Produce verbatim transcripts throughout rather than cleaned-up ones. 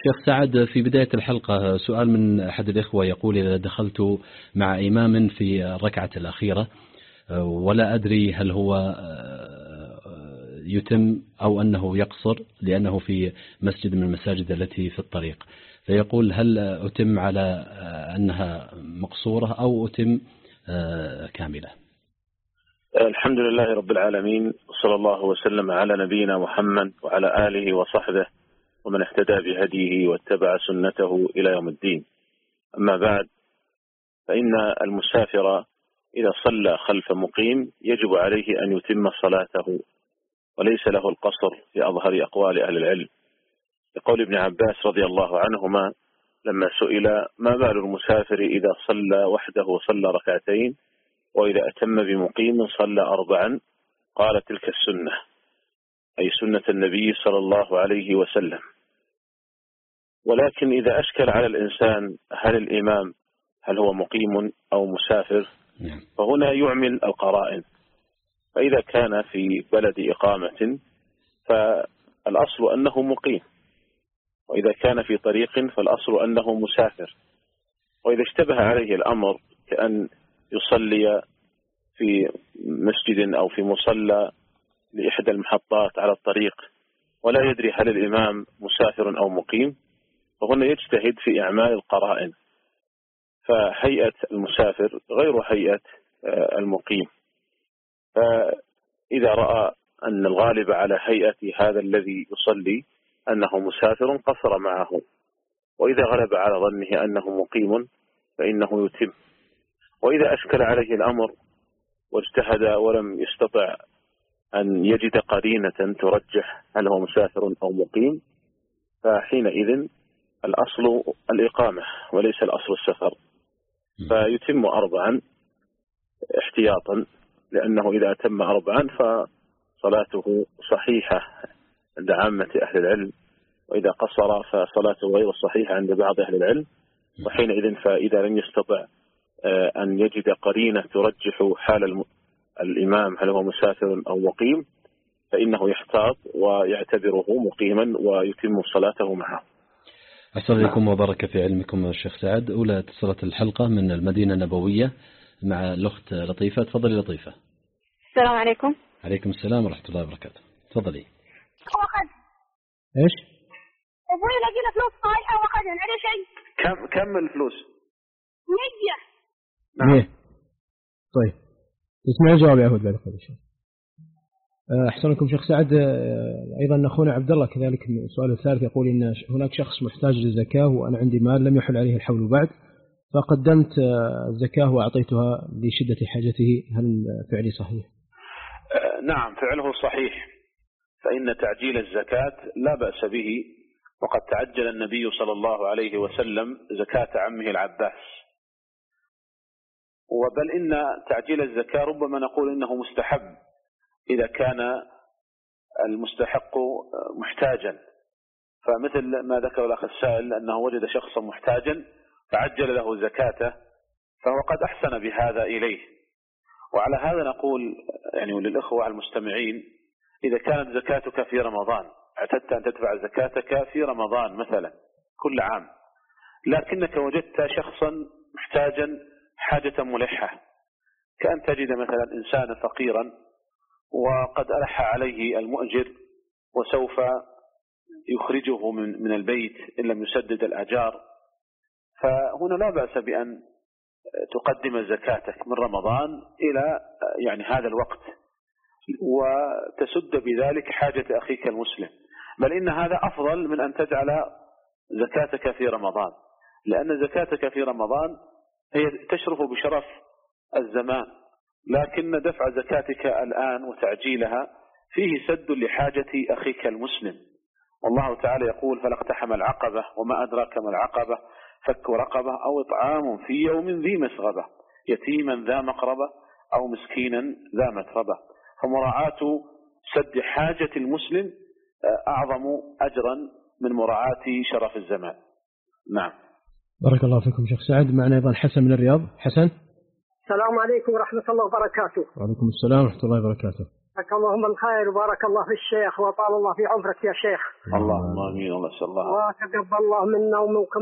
شيخ سعد، في بداية الحلقة سؤال من أحد الإخوة يقول: إذا دخلت مع إمام في الركعة الأخيرة ولا أدري هل هو يتم أو أنه يقصر لأنه في مسجد من المساجد التي في الطريق، فيقول: هل أتم على أنها مقصورة أو أتم كاملة؟ الحمد لله رب العالمين، صلى الله وسلم على نبينا محمد وعلى آله وصحبه ومن اهتدى بهديه واتبع سنته إلى يوم الدين. أما بعد، فإن المسافر إذا صلى خلف مقيم يجب عليه أن يتم صلاته وليس له القصر في أظهر أقوال أهل العلم، لقول ابن عباس رضي الله عنهما لما سئل: ما بال المسافر إذا صلى وحده صلى ركعتين وإذا أتم بمقيم صلى أربعا؟ قال: تلك السنة، أي سنة النبي صلى الله عليه وسلم. ولكن إذا أشكل على الإنسان هل الإمام هل هو مقيم أو مسافر، فهنا يعمل القرائن. فإذا كان في بلد إقامة فالأصل أنه مقيم، وإذا كان في طريق فالأصل أنه مسافر. وإذا اشتبه عليه الأمر كأن يصلي في مسجد أو في مصلى لإحدى المحطات على الطريق ولا يدري هل الإمام مسافر أو مقيم، فهنا يجتهد في إعمال القرائن، فهيئة المسافر غير هيئة المقيم. فإذا رأى أن الغالب على هيئة هذا الذي يصلي أنه مسافر قصر معه، وإذا غلب على ظنه أنه مقيم فإنه يتم. وإذا أشكل عليه الأمر واجتهد ولم يستطع أن يجد قرينة ترجح هل هو مسافر أو مقيم، فحينئذ الأصل الإقامة وليس الأصل السفر، فيتم أربعا احتياطا، لأنه إذا أتم أربعا فصلاته صحيحة عند عامة أهل العلم، وإذا قصر فصلاته غير صحيحة عند بعض أهل العلم. وحينئذ فإذا لم يستطع أن يجد قرينة ترجح حال الإمام هل هو مسافر أو مقيم فإنه يحتاط ويعتبره مقيما ويتم صلاته معه. أحسن إليكم وبارك في علمكم الشيخ سعد. أولى اتصالات الحلقة من المدينة النبوية مع الأخت لطيفة. تفضلي لطيفة. السلام عليكم. عليكم السلام ورحمة الله وبركاته. تفضلي. وقد إيش؟ أبوي لقينا فلوس صالحة وقد على شيء. كم كم الفلوس؟ مية. نعم. طيب اسمع الجواب يا أهود بعد كل شيء. أحسن لكم شيخ سعد. أيضا أخونا عبد الله كذلك السؤال الثالث يقول إن هناك شخص محتاج للزكاة وأنا عندي مال لم يحل عليه الحول بعد، فقدمت الزكاة وأعطيتها لشدة حاجته، هل فعلي صحيح؟ نعم، فعله صحيح، فإن تعجيل الزكاة لا بأس به، وقد تعجل النبي صلى الله عليه وسلم زكاة عمه العباس. وبل إن تعجيل الزكاة ربما نقول إنه مستحب إذا كان المستحق محتاجا، فمثل ما ذكر الأخ السائل أنه وجد شخصا محتاجا فعجل له زكاته، فهو قد أحسن بهذا إليه. وعلى هذا نقول يعني للإخوة المستمعين: إذا كانت زكاتك في رمضان، اعتدت أن تدفع زكاتك في رمضان مثلا كل عام، لكنك وجدت شخصا محتاجا حاجة ملحة، كأن تجد مثلا إنسانا فقيرا وقد ألح عليه المؤجر وسوف يخرجه من من البيت إن لم يسدد الأجار، فهنا لا بأس بأن تقدم زكاتك من رمضان إلى يعني هذا الوقت وتسد بذلك حاجة أخيك المسلم، بل إن هذا أفضل من أن تجعل زكاتك في رمضان، لأن زكاتك في رمضان هي تشرف بشرف الزمان، لكن دفع زكاتك الآن وتعجيلها فيه سد لحاجة أخيك المسلم. والله تعالى يقول: فلاقتحم العقبة وما أدراك ما العقبة فك رقبة أو إطعام في يوم ذي مسغبة يتيما ذا مقربة أو مسكينا ذا متربة. فمراعاة سد حاجة المسلم أعظم أجرا من مراعاة شرف الزمان. نعم. بارك الله فيكم شيخ سعد. معنا أيضا حسن من الرياض. حسن. السلام عليكم ورحمة الله وبركاته. وعليكم السلام ورحمة الله وبركاته. جزاك اللهم الخير وبارك الله في الشيخ وطال الله في عمرك يا شيخ. اللهم امين. الله يسلمك. وتقبل الله منا ومنكم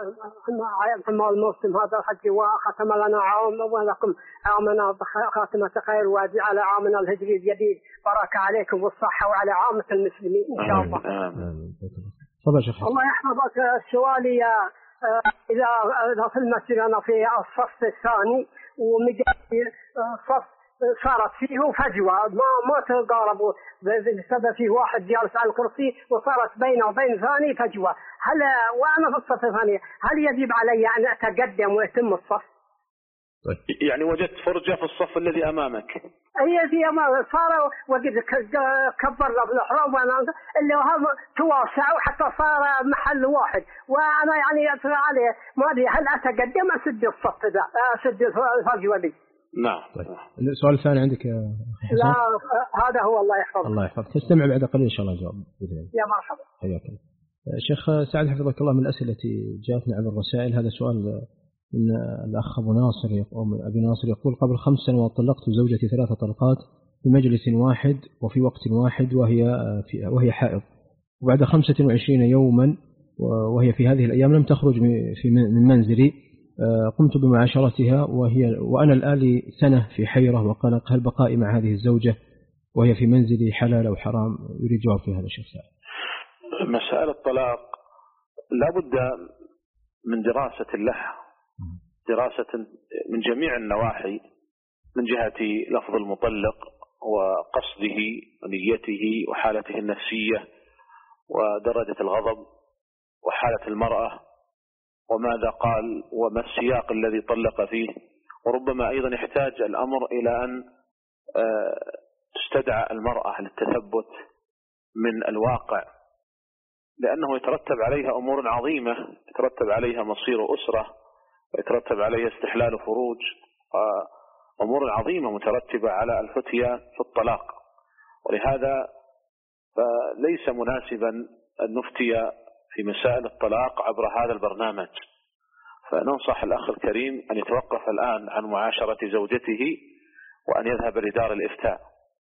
حمى الموسم هذا الحج وختم لنا عام ولكم عامنا بخاتمة خير وجعل عامنا الهجري الجديد بركة عليكم والصحة وعلى عامة المسلمين إن شاء الله. آمين. الله يحفظك. سؤالي إذا إذا في المسجد أنا في الصف الثاني ومجي الصف صارت فيه فجوة ما ما تقاربوا بسبب فيه واحد جالس على الكرسي وصارت بينه وبين ثاني فجوة، هل وأنا في الصف الثاني هل يجب علي أن أتقدم ويتم الصف؟ يعني وجدت فرجة في الصف الذي أمامك؟ هي في أمام صار وقد كبر له بالإحرام وأنا اللي هم توسعوا حتى صار محل واحد وأنا يعني أترى عليه ما أدري هل أتقدم أسد الصف ذا أسد الفجوة دي؟ نعم. طيب. السؤال الثاني عندك يا حسن؟ لا هذا هو. الله يحفظك. الله يحفظك. تستمع بعد قليل إن شاء الله جواب بإذن الله. يا مرحبا. حياك الله. شيخ سعد حفظك الله، من الأسئلة التي جاءتنا عبر الرسائل هذا سؤال من الأخ أبو ناصر أو من أبي ناصر يقول: قبل خمس سنوات طلقت زوجتي ثلاث طلقات في مجلس واحد وفي وقت واحد وهي في وهي حائض، وبعد خمسة وعشرين يوما وهي في هذه الأيام لم تخرج في من منزلي، قمت بمعاشرتها وهي وأنا الآن لي سنة في حيرة وقلق، هل بقائي مع هذه الزوجة وهي في منزلي حلال أو حرام؟ يريد جواب في هذا الشيخ سعد. مسألة الطلاق لا بد من دراسة لها، دراسة من جميع النواحي، من جهة لفظ المطلق وقصده ونيته وحالته النفسية ودرجة الغضب وحالة المرأة وماذا قال وما السياق الذي طلق فيه، وربما أيضا يحتاج الأمر إلى أن تستدعى المرأة للتثبت من الواقع، لأنه يترتب عليها أمور عظيمة، يترتب عليها مصير أسرة ويترتب عليها استحلال فروج، أمور عظيمة مترتبة على الفتية في الطلاق. ولهذا فليس مناسبا أن نفتي في مسائل الطلاق عبر هذا البرنامج، فننصح الأخ الكريم أن يتوقف الآن عن معاشرة زوجته وأن يذهب لدار الإفتاء،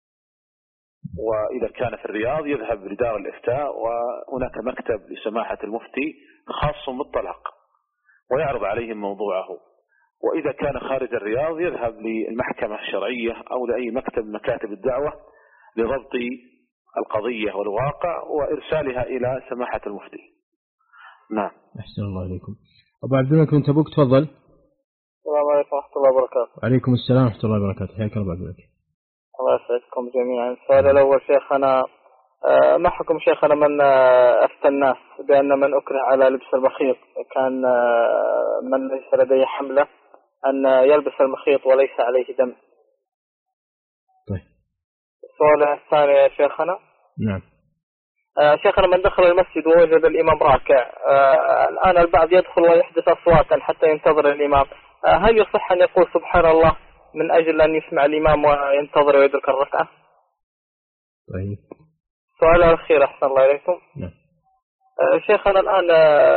وإذا كان في الرياض يذهب لدار الإفتاء، وهناك مكتب لسماحة المفتي خاص بالطلاق ويعرض عليهم موضوعه. وإذا كان خارج الرياض يذهب للمحكمة الشرعية أو لأي مكتب من مكاتب الدعوة لضبط القضية والواقع وإرسالها إلى سماحة المفتي. نعم. أحسن الله إليكم. أبو عبد الملك من تبوك تفضل. السلام عليكم ورحمة الله وبركاته. وعليكم السلام ورحمة الله وبركاته. حياك الله أبو عبد الملك. الله يسعدكم جميعا. السؤال الأول شيخنا، ما حكم شيخنا من أفتى الناس بأن من أكره على لبس المخيط كان من ليس لديه حملة أن يلبس المخيط وليس عليه دم؟ طيب. السؤال الثاني يا شيخنا. نعم. شيخنا من دخل المسجد ووجد الإمام راكع، الآن البعض يدخل ويحدث أصواتا حتى ينتظر الإمام، هل يصح أن يقول سبحان الله من أجل أن يسمع الإمام وينتظر ويدرك الركعة؟ طيب. السؤال الأخير أحسن الله إليكم. نعم. شيخنا الآن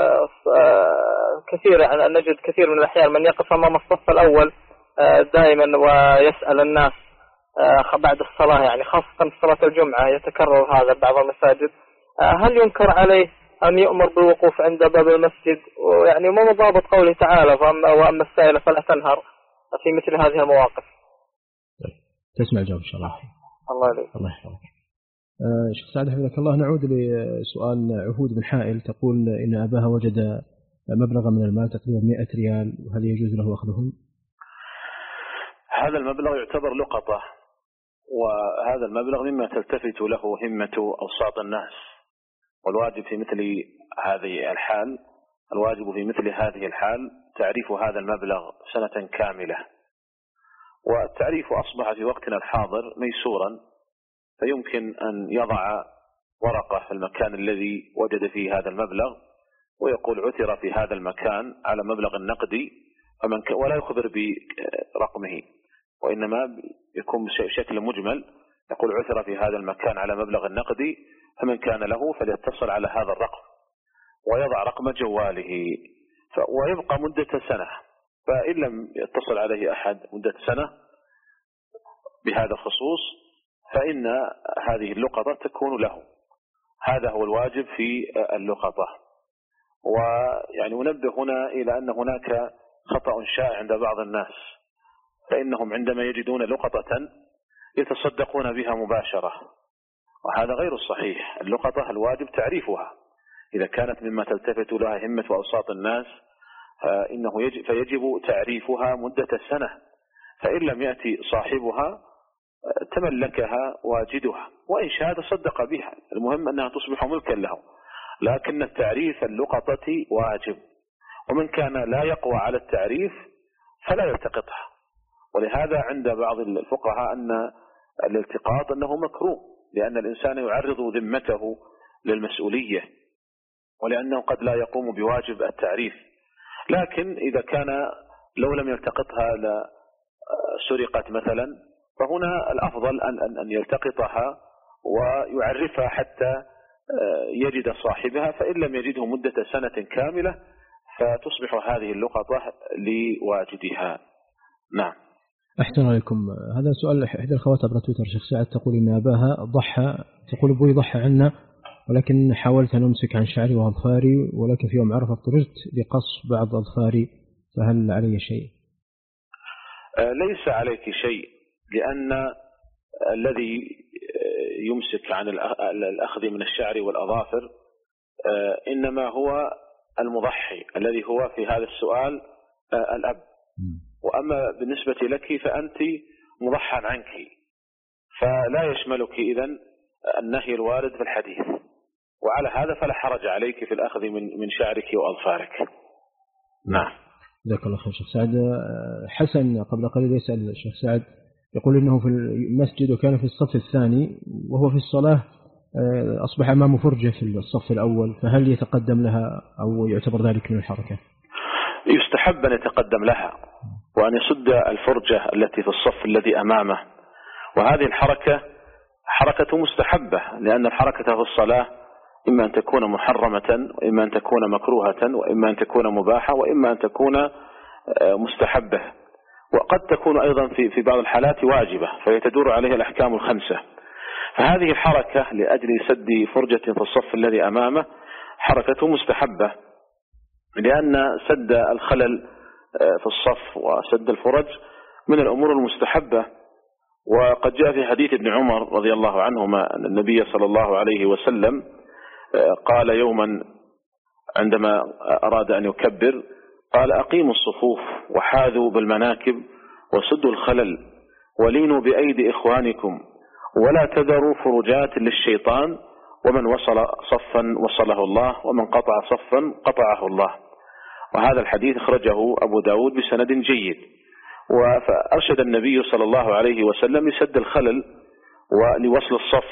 كثير نجد كثير من الأحيان من يقف أمام الصف الأول دائما ويسأل الناس بعد الصلاة، يعني خاصة في صلاة الجمعة يتكرر هذا بعض المساجد، هل ينكر عليه أن يؤمر بالوقوف عند باب المسجد؟ يعني ما مضابط قوله تعالى وأما السائل فلا تنهر في مثل هذه المواقف؟ طيب. تسمع الجواب إن شاء الله. الله عليك. الله يحفظك. آه شيخ سعد حفظك الله، نعود لسؤال عهود بن حائل، تقول إن أباها وجد مبلغا من المال تقريبا مئة ريال، وهل يجوز له أخذهم؟ هذا المبلغ يعتبر لقطة، وهذا المبلغ مما تلتفت له همة أوساط الناس، والواجب في مثل هذه الحال الواجب في مثل هذه الحال تعريف هذا المبلغ سنة كاملة، والتعريف أصبح في وقتنا الحاضر ميسورا، فيمكن أن يضع ورقة في المكان الذي وجد فيه هذا المبلغ ويقول عثر في هذا المكان على مبلغ النقدي، ولا يخبر برقمه وإنما يكون بشكل مجمل، يقول عثر في هذا المكان على مبلغ النقدي، فمن كان له فليتصل على هذا الرقم ويضع رقم جواله ويبقى مدة سنة، فإن لم يتصل عليه أحد مدة سنة بهذا الخصوص فإن هذه اللقطة تكون له. هذا هو الواجب في اللقطة. ويعني أنبه هنا إلى أن هناك خطأ شائع عند بعض الناس، فإنهم عندما يجدون لقطة يتصدقون بها مباشرة، وهذا غير الصحيح. اللقطة الواجب تعريفها، إذا كانت مما تلتفت لها همة وأوساط الناس إنه يجب فيجب تعريفها مدة سنة، فإن لم يأتي صاحبها تملكها واجدها، وإن شاء تصدق بها، المهم أنها تصبح ملكا له. لكن التعريف اللقطة واجب، ومن كان لا يقوى على التعريف فلا يلتقطها. ولهذا عند بعض الفقهاء أن الالتقاط أنه مكروه، لأن الإنسان يعرض ذمته للمسؤولية، ولأنه قد لا يقوم بواجب التعريف. لكن إذا كان لو لم يلتقطها لسرقت مثلا، فهنا الأفضل أن أن يلتقطها ويعرفها حتى يجد صاحبها، فإن لم يجده مدة سنة كاملة فتصبح هذه اللقطة لواجدها. نعم. أحسن عليكم. هذا سؤال إحدى الأخوات عبر تويتر، شيخ سعد تقول إن أباها ضحى، تقول أبوي ضحى عنا ولكن حاولت أن أمسك عن شعري وأظفاري، ولكن في يوم عرفة اضطررت لقص بعض أظفاري، فهل علي شيء؟ ليس عليك شيء، لأن الذي يمسك عن الأخذ من الشعر والأظافر إنما هو المضحي الذي هو في هذا السؤال الأب. وأما بالنسبة لك فأنت مضحى عنك، فلا يشملك إذن النهي الوارد في الحديث، وعلى هذا فلا حرج عليك في الأخذ من من شعرك وأظفارك. نعم. جزاك الله خير شيخ سعد. حسن قبل قليل يسأل الشيخ سعد، يقول إنه في المسجد وكان في الصف الثاني وهو في الصلاة أصبح أمامه فرجة في الصف الأول، فهل يتقدم لها أو يعتبر ذلك من الحركة؟ يستحب أن يتقدم لها وأن يسد الفرجة التي في الصف الذي أمامه، وهذه الحركة حركة مستحبة، لأن الحركة في الصلاة إما أن تكون محرمة، وإما أن تكون مكروهة، وإما أن تكون مباحة، وإما أن تكون مستحبة، وقد تكون أيضا في في بعض الحالات واجبة، فهي تدور عليها الأحكام الخمسة. فهذه الحركة لأجل سد فرجة في الصف الذي أمامه حركة مستحبة، لأن سد الخلل في الصف وسد الفرج من الأمور المستحبة. وقد جاء في حديث ابن عمر رضي الله عنهما أن النبي صلى الله عليه وسلم قال يوما عندما أراد أن يكبر، قال أقيموا الصفوف وحاذوا بالمناكب وسدوا الخلل ولينوا بأيدي إخوانكم ولا تذروا فرجات للشيطان، ومن وصل صفا وصله الله ومن قطع صفا قطعه الله. وهذا الحديث أخرجه أبو داود بسند جيد. فأرشد النبي صلى الله عليه وسلم لسد الخلل ولوصل الصف.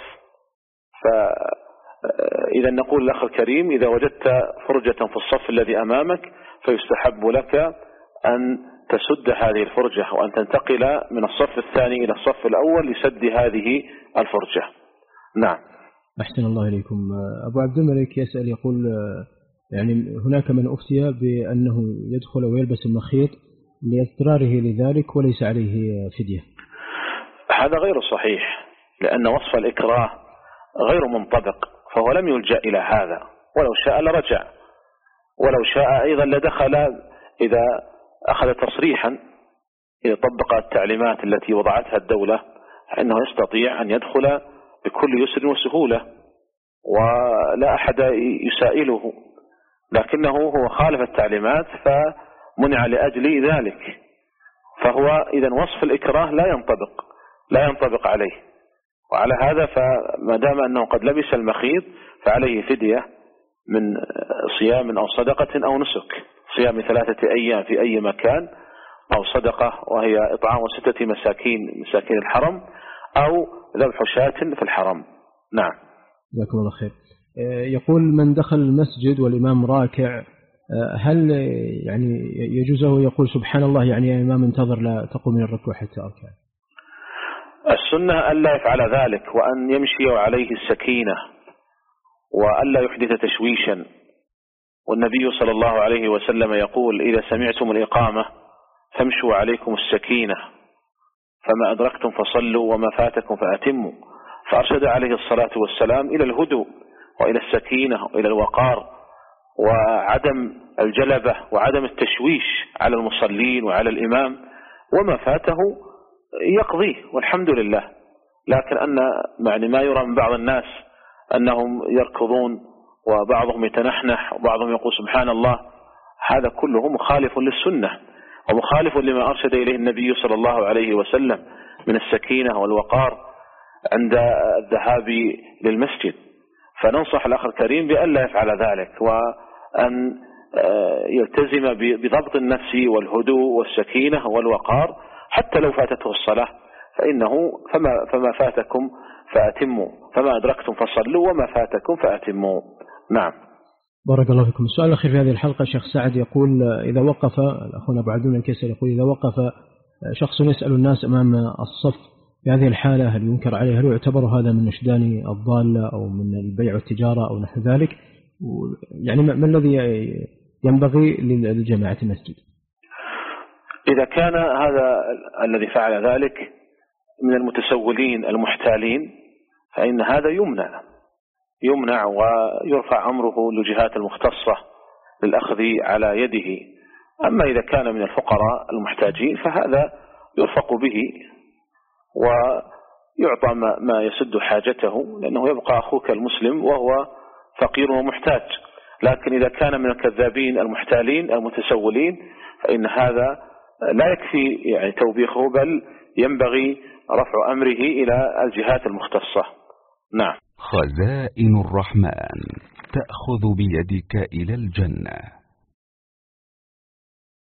فإذا نقول الأخ الكريم، إذا وجدت فرجة في الصف الذي أمامك فيستحب لك أن تسد هذه الفرجة وأن تنتقل من الصف الثاني إلى الصف الأول لسد هذه الفرجة. نعم. أحسن الله إليكم. أبو عبد الملك يسأل يقول يعني هناك من أفتي بأنه يدخل ويلبس المخيط لاضطراره لذلك وليس عليه فدية. هذا غير صحيح، لأن وصف الإكراه غير منطبق، فهو لم يلجأ إلى هذا، ولو شاء لرجع، ولو شاء أيضا لدخل إذا أخذ تصريحا، إذا طبق التعليمات التي وضعتها الدولة فإنه يستطيع أن يدخل بكل يسر وسهولة ولا أحد يسائله، لكنه هو خالف التعليمات فمنع لأجل ذلك. فهو إذا وصف الإكراه لا ينطبق لا ينطبق عليه. وعلى هذا فما دام أنه قد لبس المخيط فعليه فدية من صيام أو صدقة أو نسك، صيام ثلاثة أيام في أي مكان، أو صدقة وهي إطعام ستة مساكين مساكين الحرم، أو ذبح شاة في الحرم. نعم. جزاكم الله خير. يقول من دخل المسجد والإمام راكع هل يعني يجوز له يقول سبحان الله يعني يا إمام انتظر لا تقوم من الركوع حتى أركع؟ السنة ألا يفعل ذلك، وأن يمشي عليه السكينة وألا يحدث تشويشا. والنبي صلى الله عليه وسلم يقول إذا سمعتم الإقامة فامشوا عليكم السكينة فما أدركتم فصلوا وما فاتكم فأتموا. فأرشد عليه الصلاة والسلام إلى الهدوء وإلى السكينة وإلى الوقار وعدم الجلبة وعدم التشويش على المصلين وعلى الإمام، وما فاته يقضيه والحمد لله. لكن أن يعني ما يرى من بعض الناس أنهم يركضون وبعضهم يتنحنح وبعضهم يقول سبحان الله، هذا كله مخالف للسنة ومخالف لما أرشد إليه النبي صلى الله عليه وسلم من السكينة والوقار عند الذهاب للمسجد. فننصح الأخ الكريم بأن لا يفعل ذلك، وأن يلتزم بضبط النفس والهدوء والسكينة والوقار حتى لو فاتته الصلاة، فإنه فما, فما فاتكم فأتموا، فما أدركتم فصلوا وما فاتكم فأتموا. نعم. بارك الله فيكم. السؤال الأخير في هذه الحلقة شيخ سعد يقول إذا وقف أخونا أبو عبدون الكسر يقول إذا وقف شخص يسأل الناس أمام الصف في هذه الحالة هل ينكر عليه؟ هل يعتبر هذا من نشدان الضالة أو من البيع والتجارة أو نحو ذلك؟ يعني ما الذي ينبغي للجماعة المسجد؟ إذا كان هذا الذي فعل ذلك من المتسولين المحتالين فإن هذا يمنع يمنع ويرفع أمره للجهات المختصة للأخذ على يده. أما إذا كان من الفقراء المحتاجين فهذا يرفق به ويعطى ما يسد حاجته، لأنه يبقى أخوك المسلم وهو فقير ومحتاج. لكن إذا كان من الكذابين المحتالين المتسولين فإن هذا لا يكفي يعني توبيخه، بل ينبغي رفع أمره إلى الجهات المختصة. نعم. خزائن الرحمن تأخذ بيدك إلى الجنة.